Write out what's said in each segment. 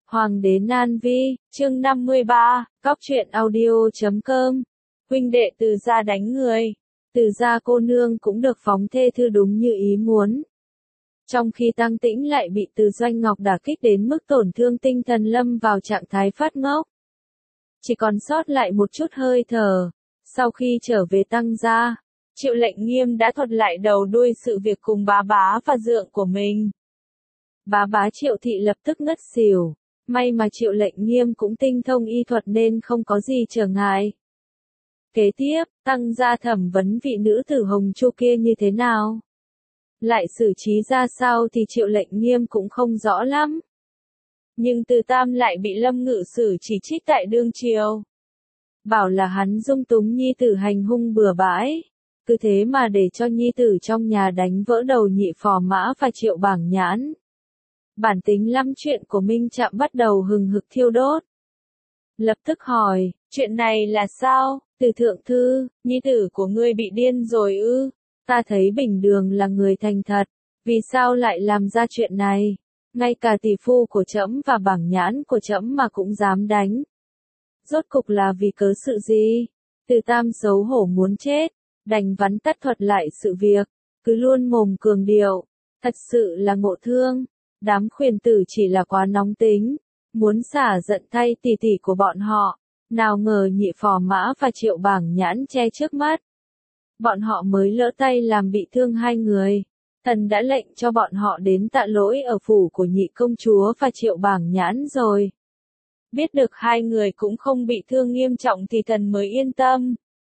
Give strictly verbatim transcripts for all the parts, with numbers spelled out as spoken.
Hoàng đế Nan Vi, chương năm mươi ba, Cóc truyện audio chấm com. Huynh đệ Từ gia đánh người. Từ gia cô nương cũng được phóng thê thư đúng như ý muốn. Trong khi Tăng Tĩnh lại bị Từ Doanh Ngọc đả kích đến mức tổn thương tinh thần lâm vào trạng thái phát ngốc. Chỉ còn sót lại một chút hơi thở. Sau khi trở về Tăng gia, Triệu Lệnh Nghiêm đã thuật lại đầu đuôi sự việc cùng bá bá và dượng của mình. Bá bá Triệu Thị lập tức ngất xỉu. May mà Triệu Lệnh Nghiêm cũng tinh thông y thuật nên không có gì trở ngại. Kế tiếp, Tăng gia thẩm vấn vị nữ tử Hồng Chu kia như thế nào? Lại xử trí ra sao thì Triệu Lệnh Nghiêm cũng không rõ lắm. Nhưng Từ Tam lại bị Lâm Ngự Sử chỉ trích tại đương triều. Bảo là hắn dung túng nhi tử hành hung bừa bãi. Cứ thế mà để cho nhi tử trong nhà đánh vỡ đầu Nhị Phò Mã và Triệu Bảng Nhãn. Bản tính lắm chuyện của Minh Trạm bắt đầu hừng hực thiêu đốt. Lập tức hỏi, chuyện này là sao? Từ thượng thư, nhi tử của ngươi bị điên rồi ư? Ta thấy Bình Đường là người thành thật, vì sao lại làm ra chuyện này? Ngay cả tỷ phu của trẫm và Bảng Nhãn của trẫm mà cũng dám đánh. Rốt cục là vì cớ sự gì? Từ Tam xấu hổ muốn chết, đành vắn tắt thuật lại sự việc, cứ luôn mồm cường điệu, thật sự là ngộ thương. Đám khuyển tử chỉ là quá nóng tính, muốn xả giận thay tỷ tỷ của bọn họ, nào ngờ Nhị Phò Mã và Triệu Bảng Nhãn che trước mắt. Bọn họ mới lỡ tay làm bị thương hai người, thần đã lệnh cho bọn họ đến tạ lỗi ở phủ của Nhị Công Chúa và Triệu Bảng Nhãn rồi. Biết được hai người cũng không bị thương nghiêm trọng thì thần mới yên tâm.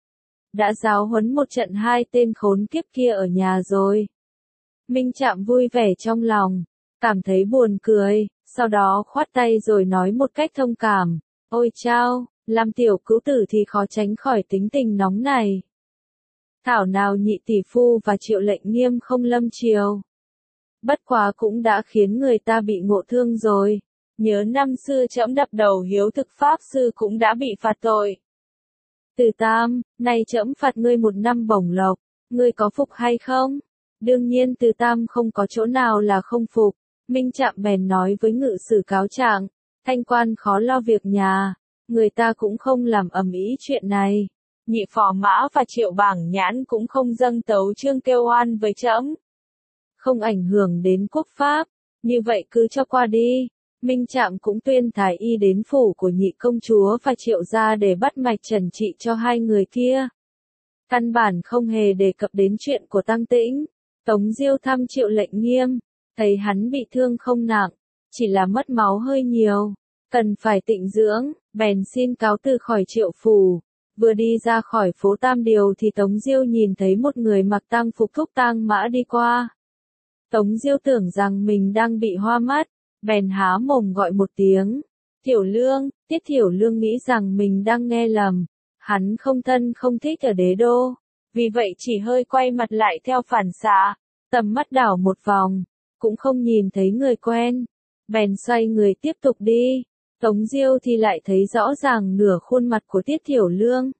Đã giáo huấn một trận hai tên khốn kiếp kia ở nhà rồi. Minh Trạm vui vẻ trong lòng. Cảm thấy buồn cười, sau đó khoát tay rồi nói một cách thông cảm, ôi chao, làm tiểu cứu tử thì khó tránh khỏi tính tình nóng này. Thảo nào Nhị tỷ phu và Triệu Lệnh Nghiêm không lâm triều. Bất quá cũng đã khiến người ta bị ngộ thương rồi, nhớ năm xưa trẫm đập đầu hiếu thực pháp sư cũng đã bị phạt tội. Từ Tam, nay trẫm phạt ngươi một năm bổng lộc, ngươi có phục hay không? Đương nhiên Từ Tam không có chỗ nào là không phục. Minh Trạm bèn nói với Ngự Sử cáo trạng, thanh quan khó lo việc nhà, người ta cũng không làm ầm ĩ chuyện này. Nhị Phò Mã và Triệu Bảng Nhãn cũng không dâng tấu chương kêu oan với trẫm. Không ảnh hưởng đến quốc pháp, như vậy cứ cho qua đi. Minh Trạm cũng tuyên thái y đến phủ của Nhị Công Chúa và Triệu gia để bắt mạch trần trị cho hai người kia. Căn bản không hề đề cập đến chuyện của Tăng Tĩnh. Tống Diêu thăm Triệu Lệnh Nghiêm. Thấy hắn bị thương không nặng, chỉ là mất máu hơi nhiều, cần phải tịnh dưỡng, bèn xin cáo từ khỏi Triệu phủ. Vừa đi ra khỏi phố Tam Điều thì Tống Diêu nhìn thấy một người mặc tang phục thúc tang mã đi qua. Tống Diêu tưởng rằng mình đang bị hoa mắt, bèn há mồm gọi một tiếng, Thiểu Lương. Tiết Thiểu Lương nghĩ rằng mình đang nghe lầm, hắn không thân không thích ở Đế Đô, vì vậy chỉ hơi quay mặt lại theo phản xạ, tầm mắt đảo một vòng. Cũng không nhìn thấy người quen, bèn xoay người tiếp tục đi. Tống Diêu thì lại thấy rõ ràng nửa khuôn mặt của Tiết Thiểu Lương.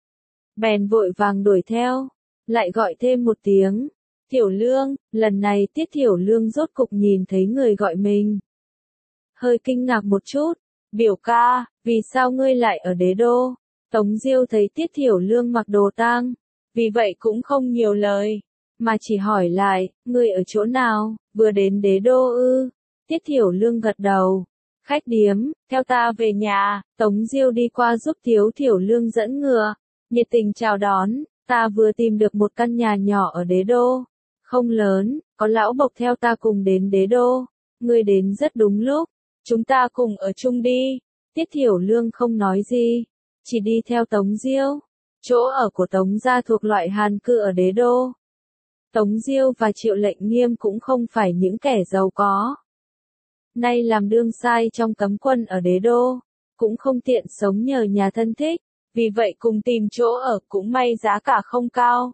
Bèn vội vàng đuổi theo, lại gọi thêm một tiếng, Thiểu Lương. Lần này Tiết Thiểu Lương rốt cục nhìn thấy người gọi mình. Hơi kinh ngạc một chút, biểu ca, vì sao ngươi lại ở Đế Đô? Tống Diêu thấy Tiết Thiểu Lương mặc đồ tang, vì vậy cũng không nhiều lời, mà chỉ hỏi lại, ngươi ở chỗ nào? Vừa đến Đế Đô ư? Tiết Thiểu Lương gật đầu. Khách điếm, theo ta về nhà. Tống Diêu đi qua giúp Tiếu Thiểu Lương dẫn ngựa, nhiệt tình chào đón. Ta vừa tìm được một căn nhà nhỏ ở Đế Đô, không lớn, có lão bộc theo ta cùng đến Đế Đô. Ngươi đến rất đúng lúc, chúng ta cùng ở chung đi. Tiết Thiểu Lương không nói gì, chỉ đi theo Tống Diêu. Chỗ ở của Tống gia thuộc loại hàn cư ở Đế Đô. Tống Diêu và Triệu Lệnh Nghiêm cũng không phải những kẻ giàu có. Nay làm đương sai trong cấm quân ở Đế Đô, cũng không tiện sống nhờ nhà thân thích, vì vậy cùng tìm chỗ ở cũng may giá cả không cao.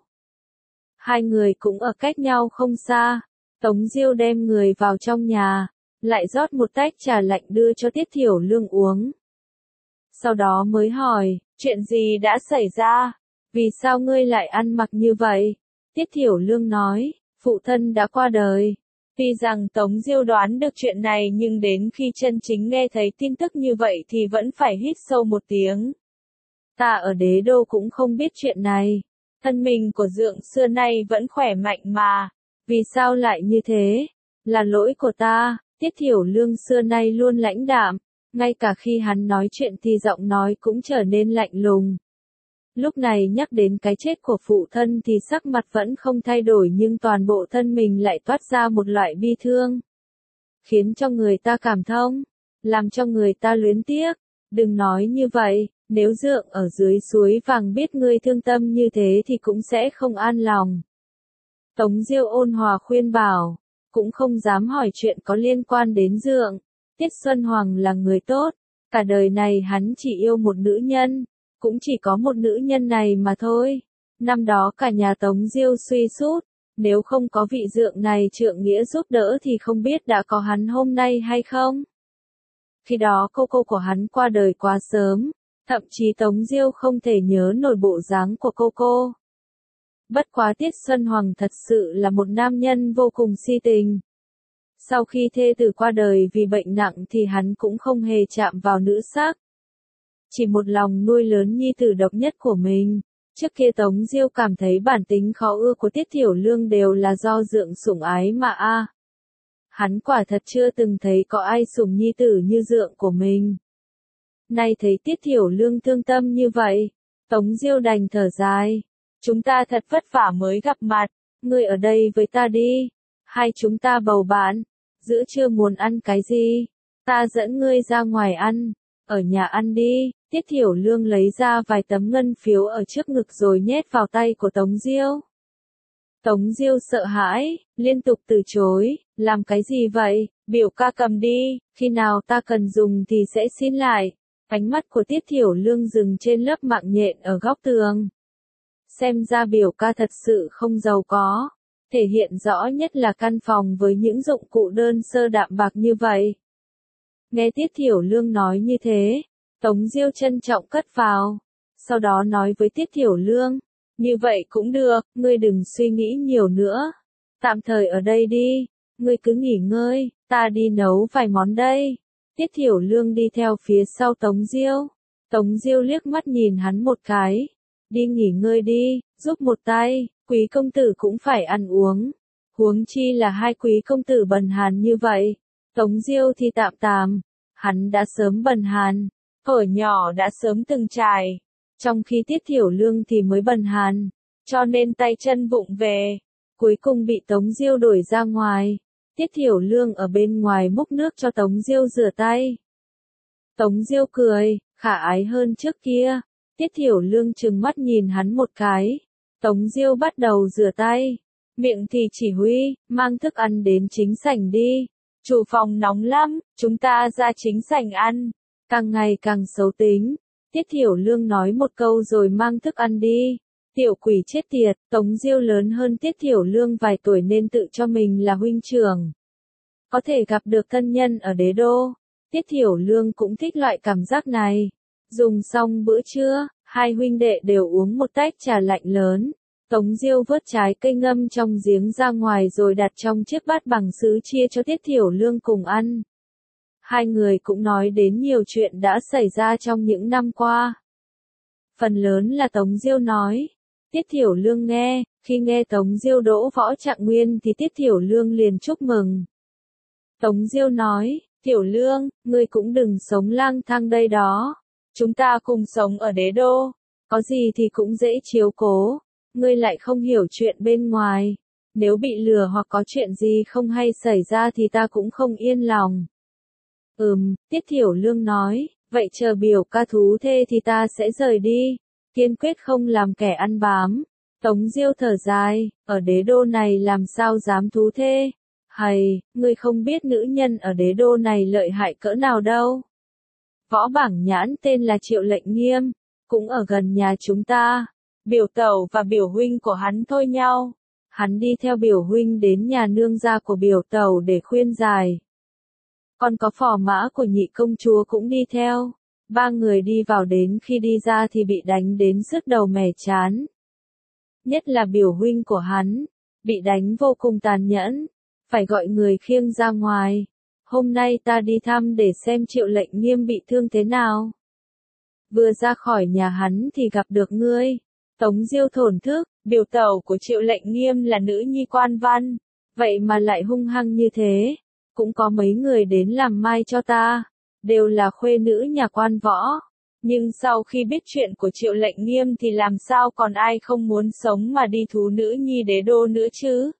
Hai người cũng ở cách nhau không xa, Tống Diêu đem người vào trong nhà, lại rót một tách trà lạnh đưa cho Tiết Thiểu Lương uống. Sau đó mới hỏi, chuyện gì đã xảy ra? Vì sao ngươi lại ăn mặc như vậy? Tiết Thiểu Lương nói, phụ thân đã qua đời. Tuy rằng Tống Diêu đoán được chuyện này nhưng đến khi chân chính nghe thấy tin tức như vậy thì vẫn phải hít sâu một tiếng. Ta ở đế đô cũng không biết chuyện này. Thân mình của Dượng xưa nay vẫn khỏe mạnh mà. Vì sao lại như thế? Là lỗi của ta. Tiết Thiểu Lương xưa nay luôn lãnh đạm. Ngay cả khi hắn nói chuyện thì giọng nói cũng trở nên lạnh lùng. Lúc này nhắc đến cái chết của phụ thân thì sắc mặt vẫn không thay đổi nhưng toàn bộ thân mình lại toát ra một loại bi thương. Khiến cho người ta cảm thông. Làm cho người ta luyến tiếc. Đừng nói như vậy. Nếu Dượng ở dưới suối vàng biết ngươi thương tâm như thế thì cũng sẽ không an lòng. Tống Diêu ôn hòa khuyên bảo, cũng không dám hỏi chuyện có liên quan đến Dượng. Tiết Xuân Hoàng là người tốt, cả đời này hắn chỉ yêu một nữ nhân, cũng chỉ có một nữ nhân này mà thôi. Năm đó cả nhà Tống Diêu suy sút, nếu không có vị Dượng này trượng nghĩa giúp đỡ thì không biết đã có hắn hôm nay hay không. Khi đó cô cô của hắn qua đời quá sớm. Thậm chí Tống Diêu không thể nhớ nổi bộ dáng của cô cô. Bất quá Tiết Xuân Hoàng thật sự là một nam nhân vô cùng si tình. Sau khi thê tử qua đời vì bệnh nặng thì hắn cũng không hề chạm vào nữ sắc. Chỉ một lòng nuôi lớn nhi tử độc nhất của mình. Trước kia Tống Diêu cảm thấy bản tính khó ưa của Tiết Thiểu Lương đều là do Dượng sủng ái mà a. À. Hắn quả thật chưa từng thấy có ai sủng nhi tử như Dượng của mình. Nay thấy Tiết Thiểu Lương thương tâm như vậy, Tống Diêu đành thở dài. Chúng ta thật vất vả mới gặp mặt, ngươi ở đây với ta đi. Hai chúng ta bầu bạn, giữa trưa muốn ăn cái gì? Ta dẫn ngươi ra ngoài ăn, ở nhà ăn đi. Tiết Thiểu Lương lấy ra vài tấm ngân phiếu ở trước ngực rồi nhét vào tay của Tống Diêu. Tống Diêu sợ hãi, liên tục từ chối, làm cái gì vậy? Biểu ca cầm đi, khi nào ta cần dùng thì sẽ xin lại. Ánh mắt của Tiết Thiểu Lương dừng trên lớp mạng nhện ở góc tường. Xem ra biểu ca thật sự không giàu có. Thể hiện rõ nhất là căn phòng với những dụng cụ đơn sơ đạm bạc như vậy. Nghe Tiết Thiểu Lương nói như thế, Tống Diêu trân trọng cất vào. Sau đó nói với Tiết Thiểu Lương, như vậy cũng được, ngươi đừng suy nghĩ nhiều nữa. Tạm thời ở đây đi, ngươi cứ nghỉ ngơi, ta đi nấu vài món đây. Tiết Thiểu Lương đi theo phía sau Tống Diêu. Tống Diêu liếc mắt nhìn hắn một cái. Đi nghỉ ngơi đi, giúp một tay, quý công tử cũng phải ăn uống. Huống chi là hai quý công tử bần hàn như vậy. Tống Diêu thì tạm tạm, hắn đã sớm bần hàn, ở nhỏ đã sớm từng trải. Trong khi Tiết Thiểu Lương thì mới bần hàn, cho nên tay chân vụng về. Cuối cùng bị Tống Diêu đuổi ra ngoài. Tiết Thiểu Lương ở bên ngoài múc nước cho Tống Diêu rửa tay. Tống Diêu cười, khả ái hơn trước kia. Tiết Thiểu Lương trừng mắt nhìn hắn một cái. Tống Diêu bắt đầu rửa tay. Miệng thì chỉ huy, mang thức ăn đến chính sảnh đi. Chủ phòng nóng lắm, chúng ta ra chính sảnh ăn. Càng ngày càng xấu tính. Tiết Thiểu Lương nói một câu rồi mang thức ăn đi. Tiểu quỷ chết tiệt, Tống Diêu lớn hơn Tiết Thiểu Lương vài tuổi nên tự cho mình là huynh trưởng. Có thể gặp được thân nhân ở đế đô. Tiết Thiểu Lương cũng thích loại cảm giác này. Dùng xong bữa trưa, hai huynh đệ đều uống một tách trà lạnh lớn. Tống Diêu vớt trái cây ngâm trong giếng ra ngoài rồi đặt trong chiếc bát bằng sứ chia cho Tiết Thiểu Lương cùng ăn. Hai người cũng nói đến nhiều chuyện đã xảy ra trong những năm qua. Phần lớn là Tống Diêu nói. Tiết Thiểu Lương nghe, khi nghe Tống Diêu đỗ võ trạng nguyên thì Tiết Thiểu Lương liền chúc mừng. Tống Diêu nói, Thiểu Lương, ngươi cũng đừng sống lang thang đây đó. Chúng ta cùng sống ở đế đô, có gì thì cũng dễ chiếu cố. Ngươi lại không hiểu chuyện bên ngoài. Nếu bị lừa hoặc có chuyện gì không hay xảy ra thì ta cũng không yên lòng. Ừm, Tiết Thiểu Lương nói, vậy chờ biểu ca thú thê thì ta sẽ rời đi. Kiên quyết không làm kẻ ăn bám. Tống Diêu thở dài, ở đế đô này làm sao dám thú thê. Hầy, ngươi không biết nữ nhân ở đế đô này lợi hại cỡ nào đâu. Võ Bảng Nhãn tên là Triệu Lệnh Nghiêm, cũng ở gần nhà chúng ta. Biểu tẩu và biểu huynh của hắn thôi nhau. Hắn đi theo biểu huynh đến nhà nương gia của biểu tẩu để khuyên giải. Còn có phò mã của nhị công chúa cũng đi theo. Ba người đi vào đến khi đi ra thì bị đánh đến sứt đầu mẻ chán. Nhất là biểu huynh của hắn, bị đánh vô cùng tàn nhẫn. phải gọi người khiêng ra ngoài. Hôm nay ta đi thăm để xem Triệu Lệnh Nghiêm bị thương thế nào. Vừa ra khỏi nhà hắn thì gặp được ngươi. Tống Diêu thổn thức, biểu tẩu của Triệu Lệnh Nghiêm là nữ nhi quan văn, vậy mà lại hung hăng như thế. Cũng có mấy người đến làm mai cho ta, đều là khuê nữ nhà quan võ. Nhưng sau khi biết chuyện của Triệu Lệnh Nghiêm thì làm sao còn ai không muốn sống mà đi thú nữ nhi đế đô nữa chứ?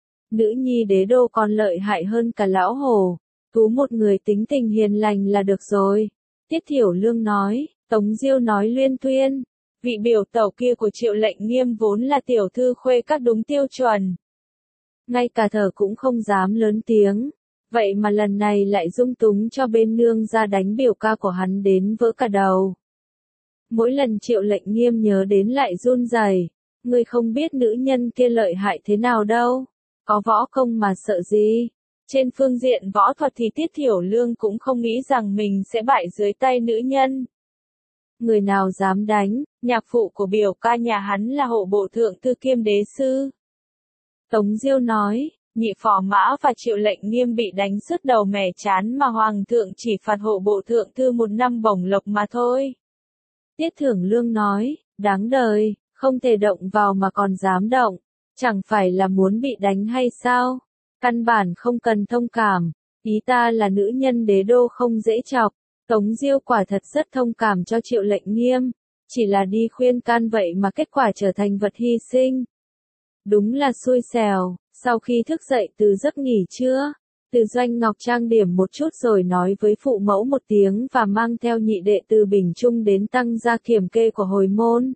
Nữ nhi đế đô còn lợi hại hơn cả lão hổ, thú một người tính tình hiền lành là được rồi. Tiết Thiểu Lương nói, Tống Diêu nói luyên thuyên, vị biểu tẩu kia của Triệu Lệnh Nghiêm vốn là tiểu thư khuê các đúng tiêu chuẩn. Ngay cả thở cũng không dám lớn tiếng, vậy mà lần này lại dung túng cho bên nương ra đánh biểu ca của hắn đến vỡ cả đầu. Mỗi lần Triệu Lệnh Nghiêm nhớ đến lại run rẩy, ngươi không biết nữ nhân kia lợi hại thế nào đâu, có võ công mà sợ gì. Trên phương diện võ thuật thì Tiết Thiểu Lương cũng không nghĩ rằng mình sẽ bại dưới tay nữ nhân. Người nào dám đánh, nhạc phụ của biểu ca nhà hắn là hộ bộ thượng thư kiêm đế sư. Tống Diêu nói, nhị phò mã và Triệu Lệnh Nghiêm bị đánh sứt đầu mẻ chán mà hoàng thượng chỉ phạt hộ bộ thượng thư một năm bổng lộc mà thôi. Tiết Thưởng Lương nói, đáng đời, không thể động vào mà còn dám động, chẳng phải là muốn bị đánh hay sao? Căn bản không cần thông cảm, ý ta là nữ nhân đế đô không dễ chọc. Tống Diêu quả thật rất thông cảm cho Triệu Lệnh Nghiêm, chỉ là đi khuyên can vậy mà kết quả trở thành vật hy sinh. Đúng là xui xẻo. Sau khi thức dậy từ giấc nghỉ trưa, Từ Doanh Ngọc trang điểm một chút rồi nói với phụ mẫu một tiếng và mang theo nhị đệ Từ Bình Trung đến tăng gia kiểm kê của hồi môn.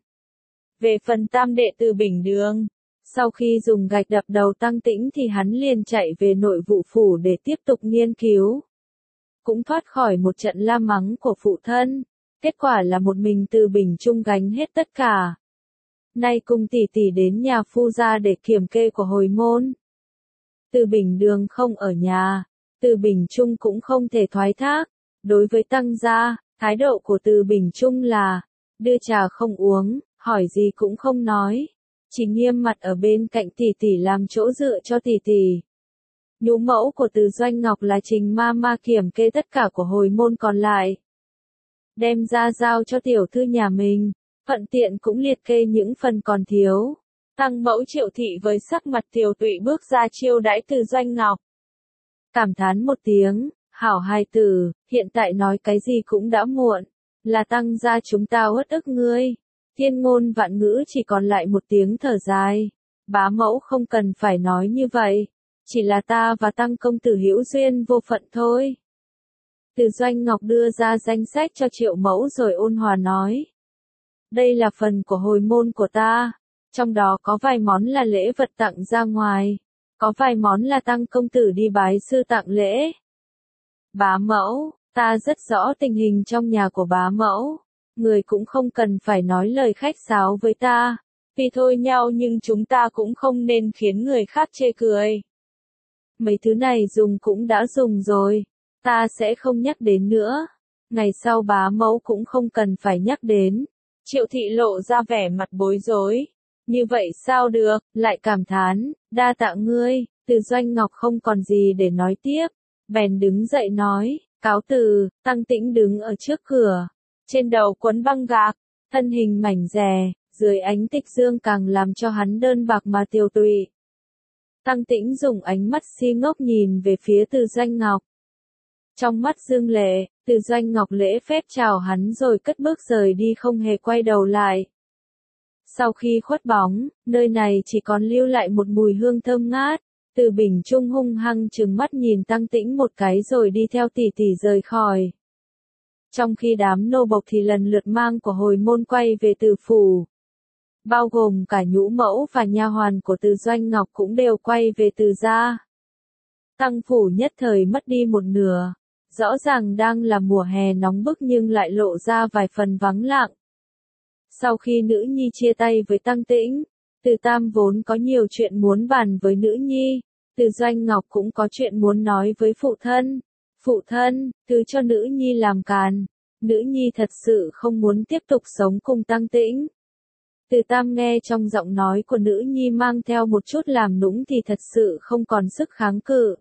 Về phần tam đệ Từ Bình Đường, sau khi dùng gạch đập đầu Tăng Tĩnh thì hắn liền chạy về nội vụ phủ để tiếp tục nghiên cứu. Cũng thoát khỏi một trận la mắng của phụ thân, kết quả là một mình Từ Bình Trung gánh hết tất cả. Nay cùng tỷ tỷ đến nhà phu gia để kiểm kê của hồi môn. Từ Bình Đường không ở nhà, Từ Bình Trung cũng không thể thoái thác. Đối với tăng gia, thái độ của Từ Bình Trung là, đưa trà không uống, hỏi gì cũng không nói. Chỉ nghiêm mặt ở bên cạnh tỷ tỷ làm chỗ dựa cho tỷ tỷ. Nhũ mẫu của Từ Doanh Ngọc là Trình ma ma kiểm kê tất cả của hồi môn còn lại. Đem ra giao cho tiểu thư nhà mình, thuận tiện cũng liệt kê những phần còn thiếu. Tăng mẫu Triệu thị với sắc mặt tiều tụy bước ra chiêu đãi Từ Doanh Ngọc. Cảm thán một tiếng, hảo hài tử, hiện tại nói cái gì cũng đã muộn, là tăng gia chúng ta uất ức ngươi. Thiên ngôn vạn ngữ chỉ còn lại một tiếng thở dài. Bá mẫu không cần phải nói như vậy, chỉ là ta và tăng công tử hữu duyên vô phận thôi. Từ Doanh Ngọc đưa ra danh sách cho Triệu mẫu rồi ôn hòa nói. Đây là phần của hồi môn của ta. Trong đó có vài món là lễ vật tặng ra ngoài, có vài món là tăng công tử đi bái sư tặng lễ. Bá mẫu, ta rất rõ tình hình trong nhà của bá mẫu, người cũng không cần phải nói lời khách sáo với ta, vì thôi nhau nhưng chúng ta cũng không nên khiến người khác chê cười. Mấy thứ này dùng cũng đã dùng rồi, ta sẽ không nhắc đến nữa, ngày sau bá mẫu cũng không cần phải nhắc đến. Triệu thị lộ ra vẻ mặt bối rối. Như vậy sao được, lại cảm thán, đa tạ ngươi. Từ Doanh Ngọc không còn gì để nói tiếp, bèn đứng dậy nói, cáo từ. Tăng Tĩnh đứng ở trước cửa, trên đầu quấn băng gạc, thân hình mảnh dè, dưới ánh tịch dương càng làm cho hắn đơn bạc mà tiều tụy. Tăng Tĩnh dùng ánh mắt si ngốc nhìn về phía Từ Doanh Ngọc. Trong mắt dương lệ, Từ Doanh Ngọc lễ phép chào hắn rồi cất bước rời đi không hề quay đầu lại. Sau khi khuất bóng, nơi này chỉ còn lưu lại một mùi hương thơm ngát. Từ Bình Trung hung hăng trừng mắt nhìn Tăng Tĩnh một cái rồi đi theo tỷ tỷ rời khỏi. Trong khi đám nô bộc thì lần lượt mang của hồi môn quay về Từ phủ. Bao gồm cả nhũ mẫu và nha hoàn của Từ Doanh Ngọc cũng đều quay về Từ gia. Tăng phủ nhất thời mất đi một nửa. Rõ ràng đang là mùa hè nóng bức nhưng lại lộ ra vài phần vắng lặng. Sau khi nữ nhi chia tay với Tăng Tĩnh, Từ Tam vốn có nhiều chuyện muốn bàn với nữ nhi, Từ Doanh Ngọc cũng có chuyện muốn nói với phụ thân. Phụ thân, thứ cho nữ nhi làm càn, nữ nhi thật sự không muốn tiếp tục sống cùng Tăng Tĩnh. Từ Tam nghe trong giọng nói của nữ nhi mang theo một chút làm nũng thì thật sự không còn sức kháng cự.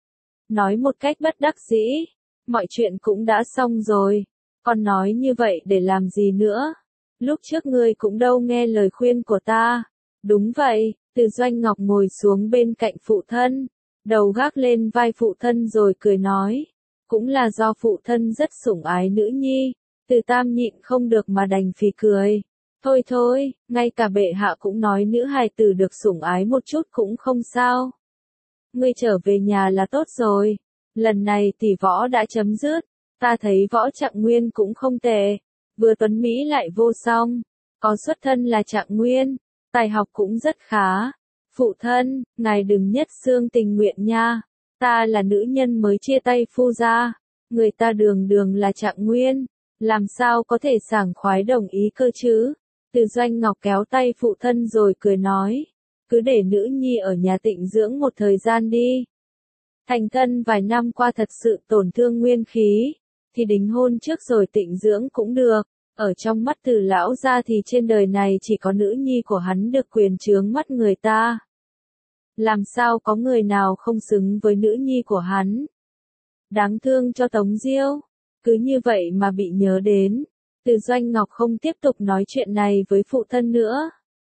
Nói một cách bất đắc dĩ, mọi chuyện cũng đã xong rồi, con nói như vậy để làm gì nữa? Lúc trước ngươi cũng đâu nghe lời khuyên của ta. Đúng vậy, Từ Doanh Ngọc ngồi xuống bên cạnh phụ thân, đầu gác lên vai phụ thân rồi cười nói, cũng là do phụ thân rất sủng ái nữ nhi. Từ Tam nhịn không được mà đành phì cười. Thôi thôi, ngay cả bệ hạ cũng nói nữ hài tử được sủng ái một chút cũng không sao. Ngươi trở về nhà là tốt rồi. Lần này tỷ võ đã chấm dứt, ta thấy võ Trạng Nguyên cũng không tệ, vừa tuấn Mỹ lại vô song, có xuất thân là Trạng Nguyên, tài học cũng rất khá. Phụ thân, ngài đừng nhất xương tình nguyện nha, ta là nữ nhân mới chia tay phu gia, người ta đường đường là Trạng Nguyên, làm sao có thể sảng khoái đồng ý cơ chứ? Từ Doanh Ngọc kéo tay phụ thân rồi cười nói, cứ để nữ nhi ở nhà tịnh dưỡng một thời gian đi. Thành thân vài năm qua thật sự tổn thương nguyên khí, thì đính hôn trước rồi tịnh dưỡng cũng được. Ở trong mắt Từ lão gia thì trên đời này chỉ có nữ nhi của hắn được quyền chướng mắt người ta. Làm sao có người nào không xứng với nữ nhi của hắn? Đáng thương cho Tống Diêu, cứ như vậy mà bị nhớ đến. Từ Doanh Ngọc không tiếp tục nói chuyện này với phụ thân nữa.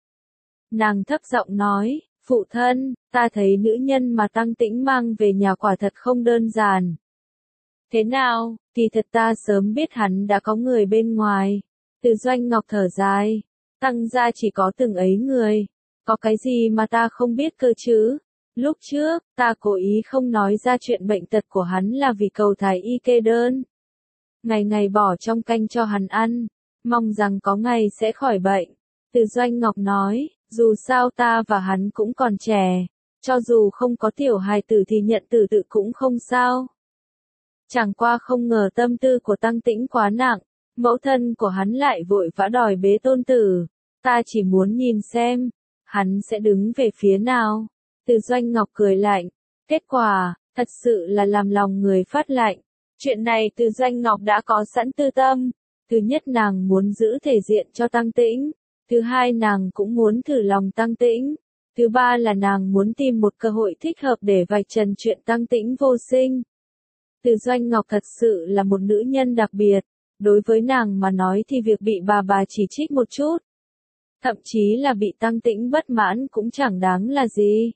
Nàng thấp giọng nói, phụ thân, ta thấy nữ nhân mà Tăng Tĩnh mang về nhà quả thật không đơn giản. Thế nào, thì thật ta sớm biết hắn đã có người bên ngoài. Từ Doanh Ngọc thở dài, Tăng gia chỉ có từng ấy người, có cái gì mà ta không biết cơ chứ? Lúc trước, ta cố ý không nói ra chuyện bệnh tật của hắn là vì cầu thái y kê đơn. Ngày ngày bỏ trong canh cho hắn ăn, mong rằng có ngày sẽ khỏi bệnh. Từ Doanh Ngọc nói, dù sao ta và hắn cũng còn trẻ, cho dù không có tiểu hài tử thì nhận tử tự cũng không sao. Chẳng qua không ngờ tâm tư của Tăng Tĩnh quá nặng, mẫu thân của hắn lại vội vã đòi bế tôn tử, ta chỉ muốn nhìn xem, hắn sẽ đứng về phía nào. Từ Doanh Ngọc cười lạnh, kết quả, thật sự là làm lòng người phát lạnh. Chuyện này Từ Doanh Ngọc đã có sẵn tư tâm, thứ nhất nàng muốn giữ thể diện cho Tăng Tĩnh, thứ hai nàng cũng muốn thử lòng Tăng Tĩnh, thứ ba là nàng muốn tìm một cơ hội thích hợp để vạch trần chuyện Tăng Tĩnh vô sinh. Từ Doanh Ngọc thật sự là một nữ nhân đặc biệt, đối với nàng mà nói thì việc bị bà bà chỉ trích một chút, thậm chí là bị Tăng Tĩnh bất mãn cũng chẳng đáng là gì.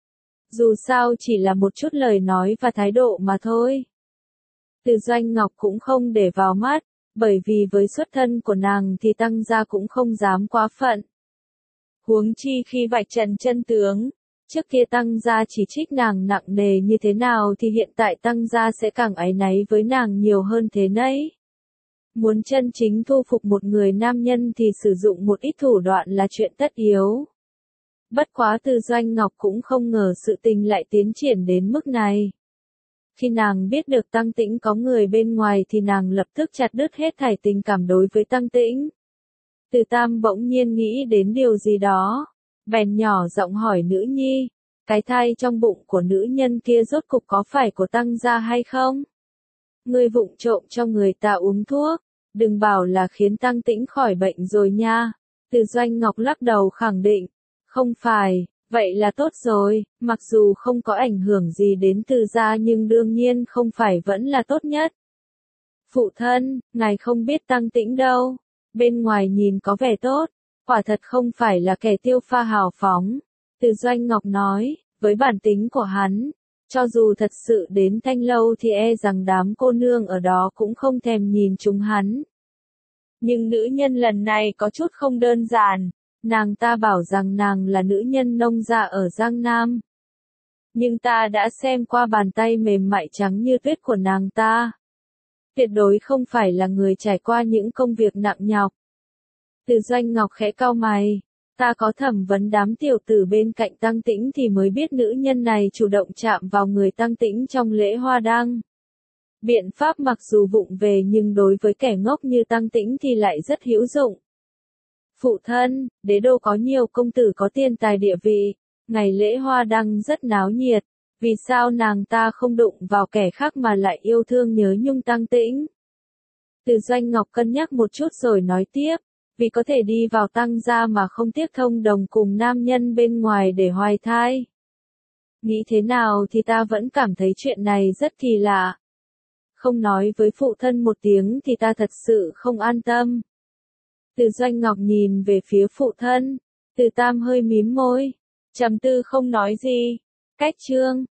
Dù sao chỉ là một chút lời nói và thái độ mà thôi. Từ Doanh Ngọc cũng không để vào mắt, bởi vì với xuất thân của nàng thì Tăng gia cũng không dám quá phận. Huống chi khi vạch trần chân tướng, trước kia Tăng gia chỉ trích nàng nặng nề như thế nào thì hiện tại Tăng gia sẽ càng áy náy với nàng nhiều hơn thế nấy. Muốn chân chính thu phục một người nam nhân thì sử dụng một ít thủ đoạn là chuyện tất yếu. Bất quá Từ Doanh Ngọc cũng không ngờ sự tình lại tiến triển đến mức này. Khi nàng biết được Tăng Tĩnh có người bên ngoài thì nàng lập tức chặt đứt hết thảy tình cảm đối với Tăng Tĩnh. Từ Tam bỗng nhiên nghĩ đến điều gì đó, bèn nhỏ giọng hỏi nữ nhi, cái thai trong bụng của nữ nhân kia rốt cục có phải của Tăng gia hay không? Ngươi vụng trộm cho người ta uống thuốc, đừng bảo là khiến Tăng Tĩnh khỏi bệnh rồi nha. Từ Doanh Ngọc lắc đầu khẳng định, không phải. Vậy là tốt rồi, mặc dù không có ảnh hưởng gì đến Từ gia nhưng đương nhiên không phải vẫn là tốt nhất. Phụ thân, ngài không biết Tăng Tĩnh đâu, bên ngoài nhìn có vẻ tốt, quả thật không phải là kẻ tiêu pha hào phóng. Từ Doanh Ngọc nói, với bản tính của hắn, cho dù thật sự đến Thanh Lâu thì e rằng đám cô nương ở đó cũng không thèm nhìn chúng hắn. Nhưng nữ nhân lần này có chút không đơn giản. Nàng ta bảo rằng nàng là nữ nhân nông gia ở Giang Nam. Nhưng ta đã xem qua bàn tay mềm mại trắng như tuyết của nàng ta. Tuyệt đối không phải là người trải qua những công việc nặng nhọc. Từ Doanh Ngọc khẽ cau mày, ta có thẩm vấn đám tiểu tử bên cạnh Tăng Tĩnh thì mới biết nữ nhân này chủ động chạm vào người Tăng Tĩnh trong lễ hoa đăng. Biện pháp mặc dù vụng về nhưng đối với kẻ ngốc như Tăng Tĩnh thì lại rất hữu dụng. Phụ thân, đế đô có nhiều công tử có tiền tài địa vị, ngày lễ hoa đăng rất náo nhiệt, vì sao nàng ta không đụng vào kẻ khác mà lại yêu thương nhớ nhung Tăng Tĩnh? Từ Doanh Ngọc cân nhắc một chút rồi nói tiếp, Vì có thể đi vào tăng gia mà không tiếc thông đồng cùng nam nhân bên ngoài để hoài thai. Nghĩ thế nào thì ta vẫn cảm thấy chuyện này rất kỳ lạ. Không nói với phụ thân một tiếng thì ta thật sự không an tâm. Từ Doanh Ngọc nhìn về phía phụ thân. Từ Tam hơi mím môi. Trầm tư không nói gì. Cách chương.